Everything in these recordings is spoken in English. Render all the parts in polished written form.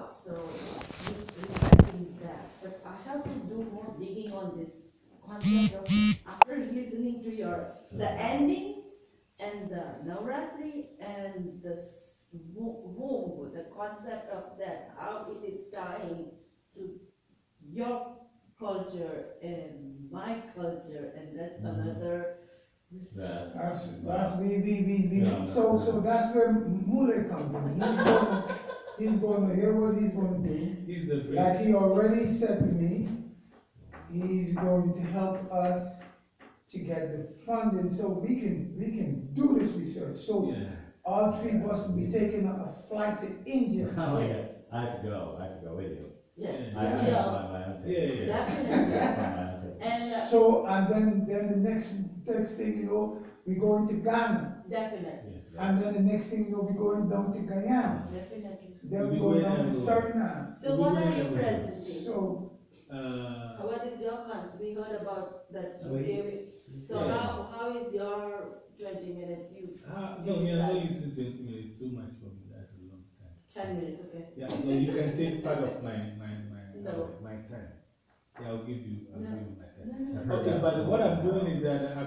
out, so respecting that. But I have to do more digging on this concept of after listening to your the ending and the Navratri and the womb, the concept of that, how it is tying to your culture and my culture, and that's another. That's we. So that's where Mule comes in. He's gonna hear what he's gonna do. Like he already said to me, he's going to help us to get the funding so we can do this research. So all three of us will be taking a flight to India. Oh, yes. I have to go with you. Yes. I have to find my own ticket. Definitely. And then the next thing you know, we go into Ghana. Definitely. And then the next thing you know, we going down to Guyana. Definitely. Then we go down to Suriname. So what are you presenting? So what is your concept? We heard about that you gave it. So how is your 20 minutes? I'm not using 20 minutes. Too much for me. That's a long time. 10 minutes, okay. Yeah, so you can take part of my No. my time. Yeah, I'll give you my time. No. Okay, but what I'm doing is that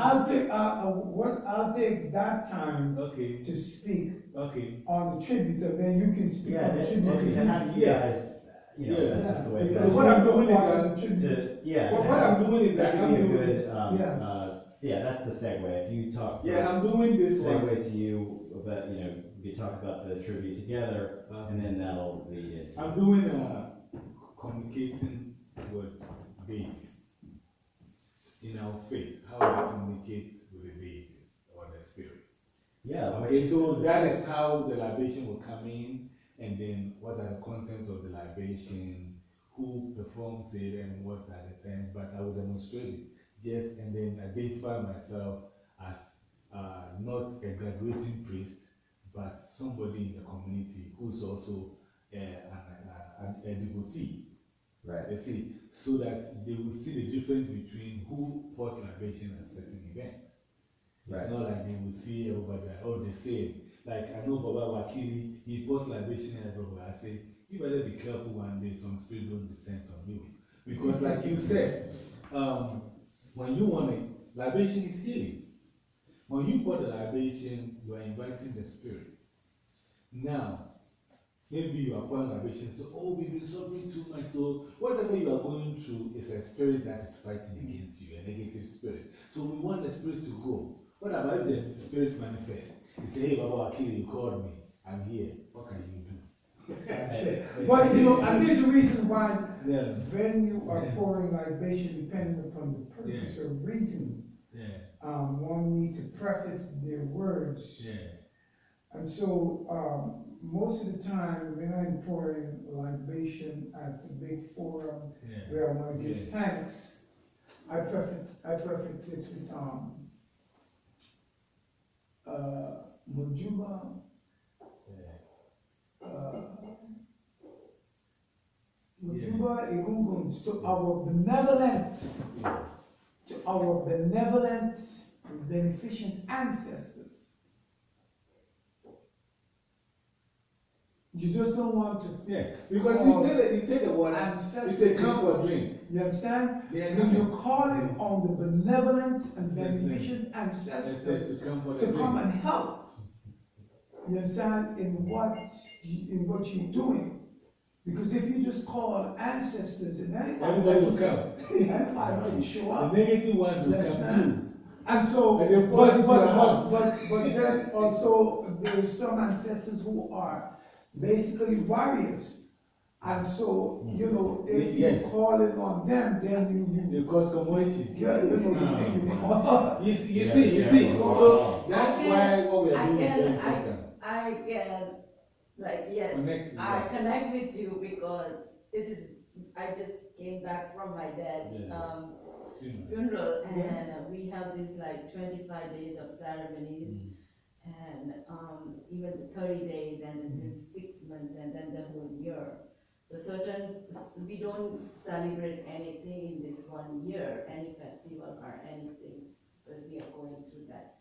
I'll take that time to speak on the tribute, and then you can speak on the tribute. That's just the way it goes. What I'm doing is that that could be a good that's the segue. If you talk first, I'm doing this segue to you, but we talk about the tribute together, and then that'll lead into. I'm doing communicating with deities in our faith. How we communicate with the deities or the spirits. Yeah. Okay, so that is how the libation will come in, and then what are the contents of the libation, who performs it, and what are the things. But I will demonstrate it and then identify myself as not a graduating priest, but somebody in the community who's also a devotee. Right. You see, so that they will see the difference between who pours libation at certain events. It's not like they will see everybody the same. Like I know Baba Wakili, he pours libation everywhere. I say, you better be careful one day some spirit don't descend on you. Because like you said, when you want it, libation is healing. When you pour the libation, you are inviting the spirit. Now, maybe you are pouring libation, so we've been suffering too much. So whatever you are going through is a spirit that is fighting against you, a negative spirit. So we want the spirit to go. What about if the spirit manifests? He say, hey Baba Wakili, you called me. I'm here. What can you do? But and there's a reason why when you are pouring libation, depending upon the purpose or reason, one need to preface their words. And so most of the time when I'm pouring libation at the big forum where I want to give thanks, I preface it with Mujuba. Mujuba Irunguns to our benevolent and beneficent ancestors. You just don't want to. Because you take the water, it's a comfort drink. You understand? You call it on the benevolent and beneficent ancestors to come and help. You understand? In what you're doing. Because if you just call ancestors and everybody will come. Everybody will show up. The negative ones will come too. And so, but then also there's some ancestors who are basically warriors. And so, if you're calling on them, then you cause commotion. You see. So that's why what we are doing is very important. I can, I connect with you because I just came back from my dad's funeral, and we have this 25 days of ceremonies, and even the 30 days, and then 6 months, and then the whole year. So we don't celebrate anything in this 1 year, any festival or anything, because we are going through that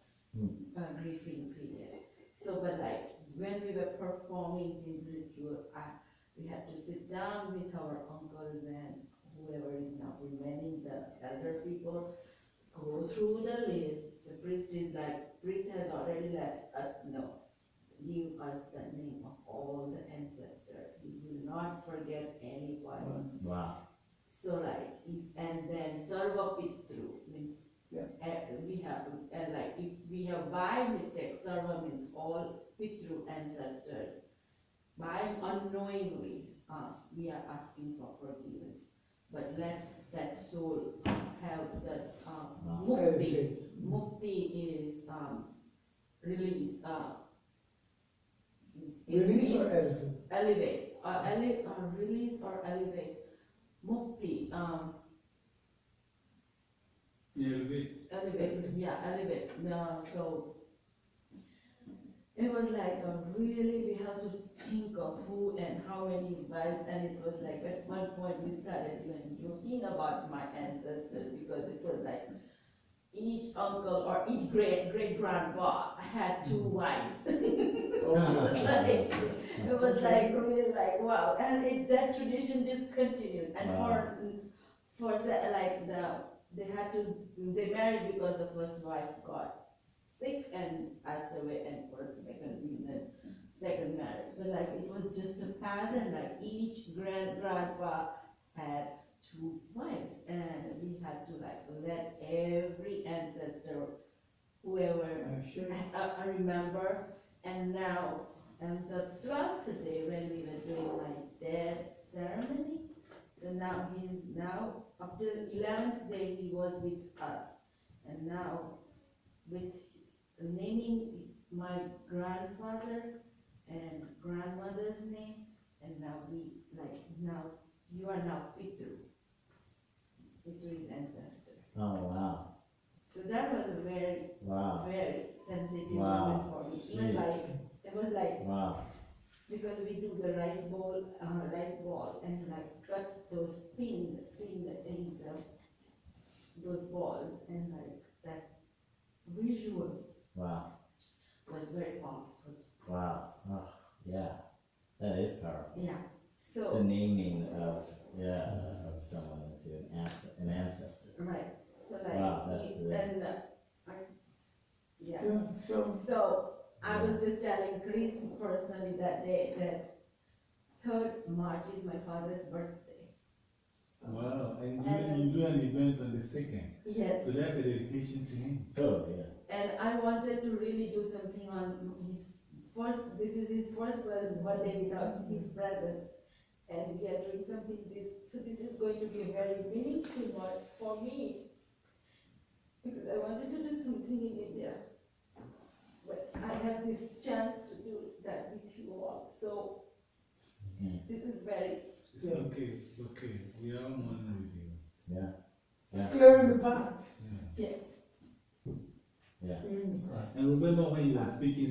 grieving period. So, but when we were performing these rituals, we had to sit down with our uncles and whoever is now remaining, the elder people, go through the list. The priest has already let us know, give us the name of all the ancestors. We will not forget anyone. Wow. So and then Sarva Pitru means we have to, and if we have by mistake, Sarva means all Pitru ancestors. By unknowingly, we are asking for forgiveness. But let that soul have that mukti. Mukti is release. Release or elevate? Elevate. Release or elevate. Mukti. Elevate. So it was really we have to think of who and how many wives, and it was at one point we started even joking about my ancestors, because it was each uncle or each great grandpa had 2 wives. It was really wow, and that tradition just continued. And for they married because the first wife got sick and passed away, and for the second marriage. But it was just a pattern, each grandpa had 2 wives, and we had to let every ancestor, whoever remember. And now, and the 12th day when we were doing my death ceremony, so now up till 11th day he was with us, and now with naming my grandfather and grandmother's name, and now you are now Pitru. Pitru is ancestor. Oh wow. So that was a very sensitive moment for me. Even it was wow. Because we do the rice ball and cut those pin ends of those balls, and that visual was very powerful. Wow. Oh, yeah. That is powerful. Yeah. So the naming of someone into an ancestor. Right. So wow, that's So I was just telling Chris personally that day that 3rd March is my father's birthday. Wow, and you do an event on the 2nd. Yes. So that's a dedication to him. Oh, yeah. And I wanted to really do something on this is his first birthday without his presence. And we are doing something so this is going to be a very meaningful one for me. Because I wanted to do something in India. But I have this chance to do that with you all. So this is very... It's okay. We are all mourning with you. Yeah. It's clearing the pot. Yeah. Yes. Yeah. And remember when you were speaking,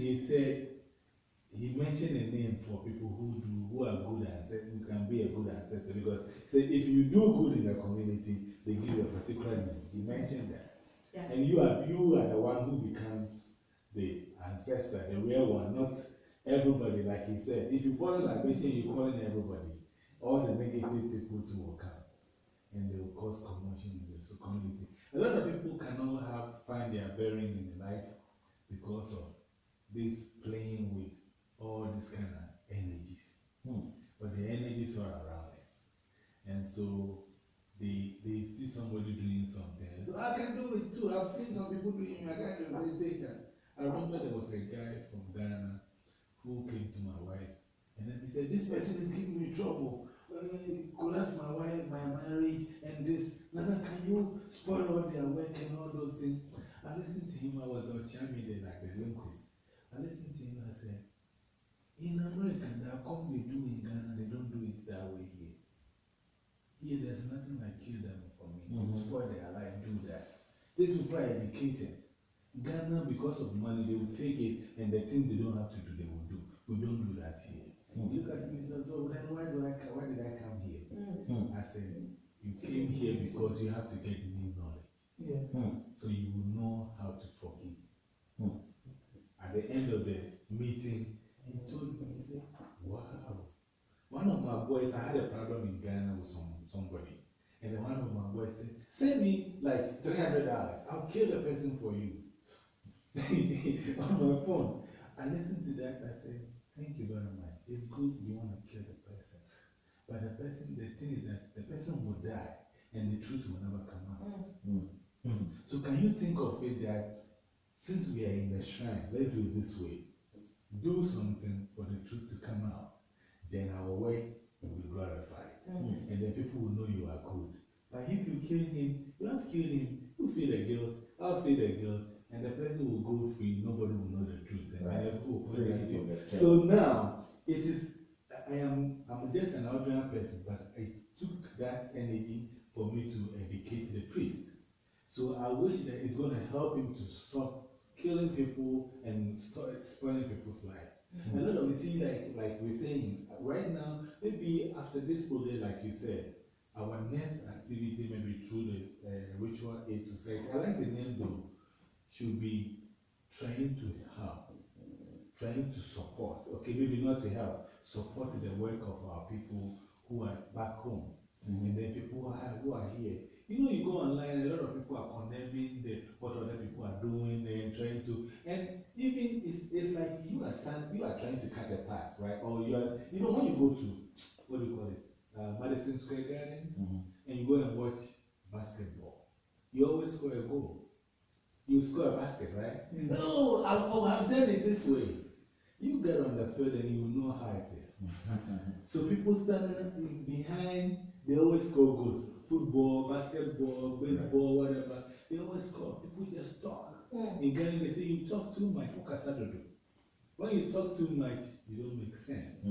he mentioned a name for people who are good ancestors, who can be a good ancestor, because if you do good in the community, they give you a particular name. He mentioned that. Yeah. And you are the one who becomes the ancestor, the real one, not everybody, like he said. If you call it libation, you call it everybody. All the negative people too will come, and they will cause commotion in the community. A lot of people cannot find their bearing in life because of this playing with all these kind of energies. But the energies are around us, and so they see somebody doing something. So I can do it too. I've seen some people doing it. I can't do it. I remember there was a guy from Ghana who came to my wife, and then he said, "This person is giving me trouble. Collapse my wife, my marriage, and this. Nana, can you spoil all their work and all those things?" I listened to him. I was chiming there like the linguist. I listened to him. I said, "In America, that come they do in Ghana, they don't do it that way here. Here, there's nothing like kill them for me. Spoil their life, do that. These people are educated. Ghana, because of money, they will take it, and the things they don't have to do, they will do. We don't do that here." Look at me, so then why did I come here? I said, you came here because you have to get new knowledge. Yeah. So you will know how to forgive. At the end of the meeting, he told me, he said, "Wow, one of my boys, I had a problem in Ghana with somebody. And then one of my boys said, send me like $300. I'll kill the person for you. On my phone. I listened to that. I said, thank you very much. It's good you want to kill the person. But the thing is that the person will die and the truth will never come out. So can you think of it that since we are in the shrine, let's do it this way. Do something for the truth to come out. Then our way will be glorified. And then people will know you are good. But if you kill him, you have killed him, you feel the guilt, I'll feel the guilt, and the person will go free, nobody will know the truth. And people will point at you. So now, it is, I'm just an ordinary person, but I took that energy for me to educate the priest. So I wish that it's going to help him to stop killing people and start spoiling people's lives. A lot of, you see, like we're saying, right now, maybe after this project, like you said, our next activity, maybe through the Ritual Aid Society, I like the name though, should be trying to help, trying to support, okay, maybe not to help, support the work of our people who are back home, and then people who are here. You know, you go online, a lot of people are condemning what other people are doing and trying to, and even it's like you are trying to cut a path, right? Or you are, you know, when you go to, what do you call it, Madison Square Gardens, and you go and watch basketball, you always score a goal. You score a basket, right? No, I've done it this way. You get on the field and you know how it is. So people standing behind, they always score goals. Football, basketball, baseball, whatever. They always score. People just talk. In Ghana, they say you talk too much. What can I do? When you talk too much, you don't make sense.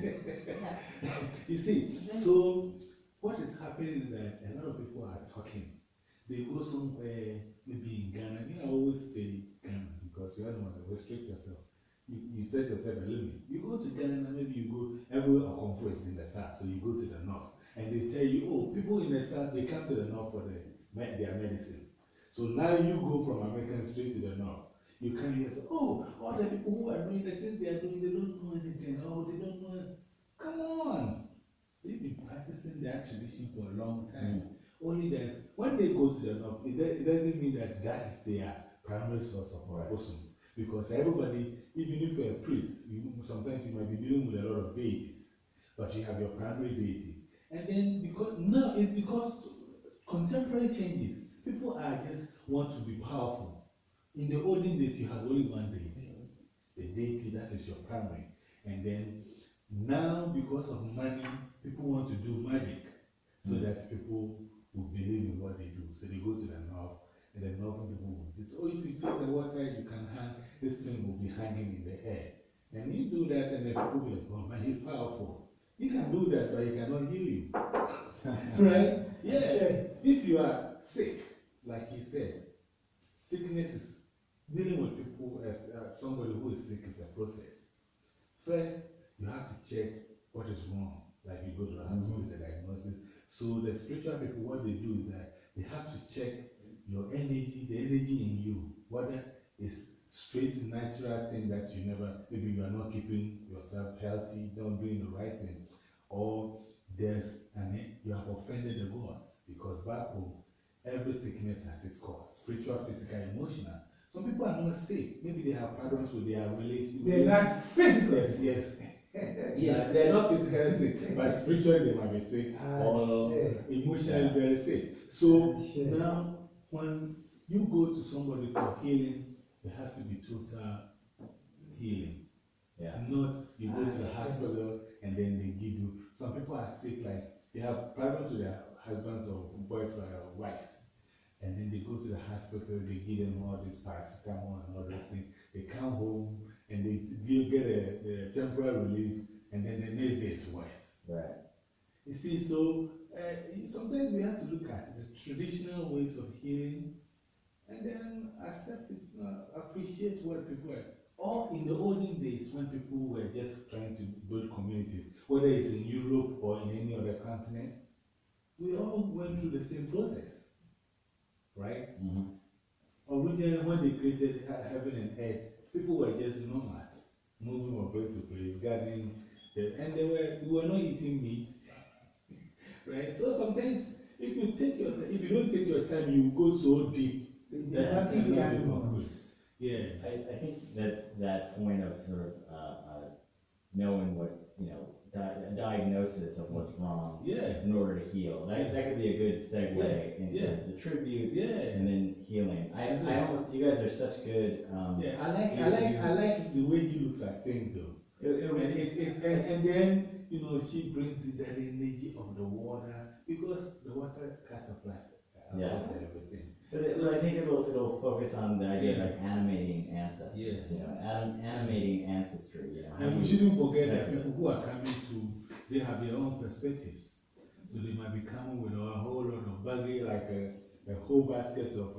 You see, so what is happening is that a lot of people are talking. They go somewhere, maybe in Ghana. You know, I always say Ghana because you don't want to restrict yourself. You set yourself a limit. You go to Ghana, maybe you go everywhere a conference in the south, so you go to the north. And they tell you, oh, people in the south, they come to the north for their medicine. So now you go from American straight to the north. You come here and say, oh, all the people who are doing the things they are doing, they don't know anything. Oh, they don't know. Come on. They've been practicing that tradition for a long time. Only that when they go to the north, it doesn't mean that that is their primary source of bosom. Because everybody, even if you're a priest, sometimes you might be dealing with a lot of deities, but you have your primary deity. And then because contemporary changes, people are just want to be powerful. In the olden days, you had only one deity. The deity, that is your primary. And then now, because of money, people want to do magic so that people will believe in what they do. So they go to the north, and the northern people will do. So if you take the water, you can hang, this thing will be hanging in the air. And you do that, and the people will be like, oh man, he's powerful. You can do that, but he cannot heal you. Right? Yeah. If you are sick, like he said, sickness is dealing with people as somebody who is sick is a process. First, you have to check what is wrong. Like you go to the hospital, the diagnosis. So the spiritual people, what they do is that they have to check your energy, the energy in you, whether it's straight natural thing that you never, maybe you are not keeping yourself healthy, not doing the right thing, or you have offended the gods, because back home, every sickness has its cause, spiritual, physical, emotional. Some people are not sick, maybe they have problems with their relationship. They're not physical. Yes. Yes, they're not physically sick, but spiritually they might be sick, or emotionally very sick. So now, when you go to somebody for healing, there has to be total healing. Not you go to the hospital and then they give you. Some people are sick, like they have problems with their husbands or boyfriend or wives, and then they go to the hospital, they give them all this paracetamol and all those things. They come home and they get a temporary relief, and then the next day it's worse. Right. You see, so sometimes we have to look at the traditional ways of healing, and then accept it, appreciate what people are. Or in the olden days, when people were just trying to build communities, whether it's in Europe or in any other continent, we all went through the same process, right? Originally, when they created heaven and earth, people were just nomads, moving from place to place, gathering and we were not eating meat, right? So sometimes if you don't take your time, you go so deep. That's the animals. Yeah. I think that point of sort of, knowing what, you know, a diagnosis of what's wrong Yeah. in order to heal, that could be a good segue into the tribute and then healing. I almost, you guys are such good, I like the way he looks at things though. And then, you know, she brings in that energy of the water, because the water catapults everything. But I think it'll focus on the idea of like animating ancestors, you know, animating ancestry, you know. And we shouldn't forget that people who are coming they have their own perspectives. So they might be coming with a whole lot of baggage, like a whole basket of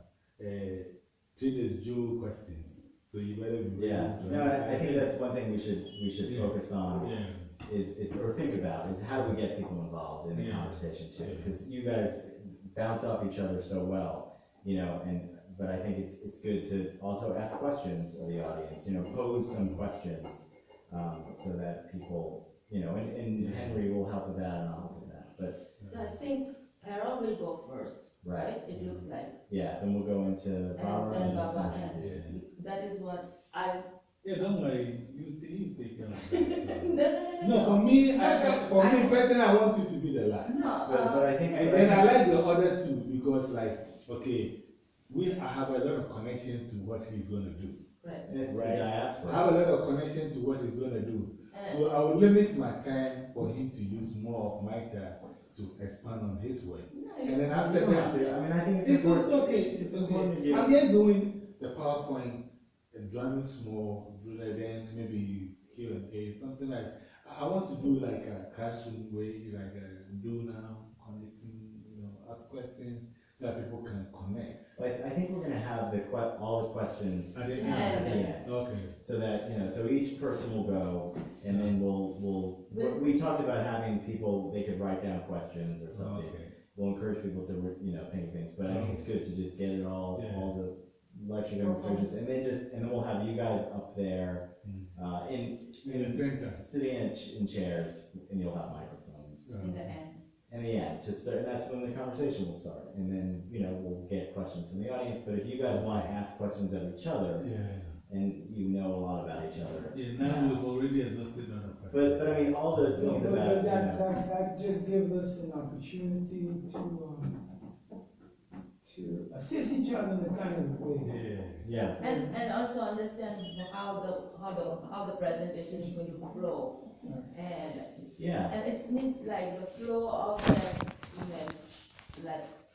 Traders Joe questions. So you better be I think that's one thing we should focus on. Is or think about is how do we get people involved in the conversation too? Because you guys bounce off each other so well, you know, but I think it's good to also ask questions of the audience, you know, pose some questions, so that people, you know, and Henry will help with that and I'll help with that. But so I think Harold will go first, right? It looks like. Yeah, then we'll go into Barbara and then Baba, and that is what I. Yeah, don't worry. You take care of that. No, for me, me personally, I want you to be the last. No, but I think, and then I like the other two because, like, okay, I have a lot of connection to what he's gonna do. Right. And it's the diaspora. I have a lot of connection to what he's gonna do. So I will limit my time for him to use more of my time to expand on his work. And then after that, I mean, I think it's okay. It's okay. I'm just doing the PowerPoint, drumming small, then maybe Q&A, something like. I want to do like a classroom way, like do now, connecting, you know, ask questions so that people can connect. I think we're gonna have all the questions at the end. Okay. So that, you know, so each person will go, and then we talked about having people, they could write down questions or something. Okay. We'll encourage people to, you know, think things, but I think it's good to just get it all the lecture demonstrations, and then we'll have you guys up there, in the center, sitting in chairs, and you'll have microphones. In the end. In the end, to start, that's when the conversation will start, and then, you know, we'll get questions from the audience. But if you guys want to ask questions of each other, and you know a lot about each other, now we've already exhausted other questions. But I mean, all those things about that just gives us an opportunity to assist each other in the kind of way. And also understand how the presentation is going to flow. And it's like the flow of that image, like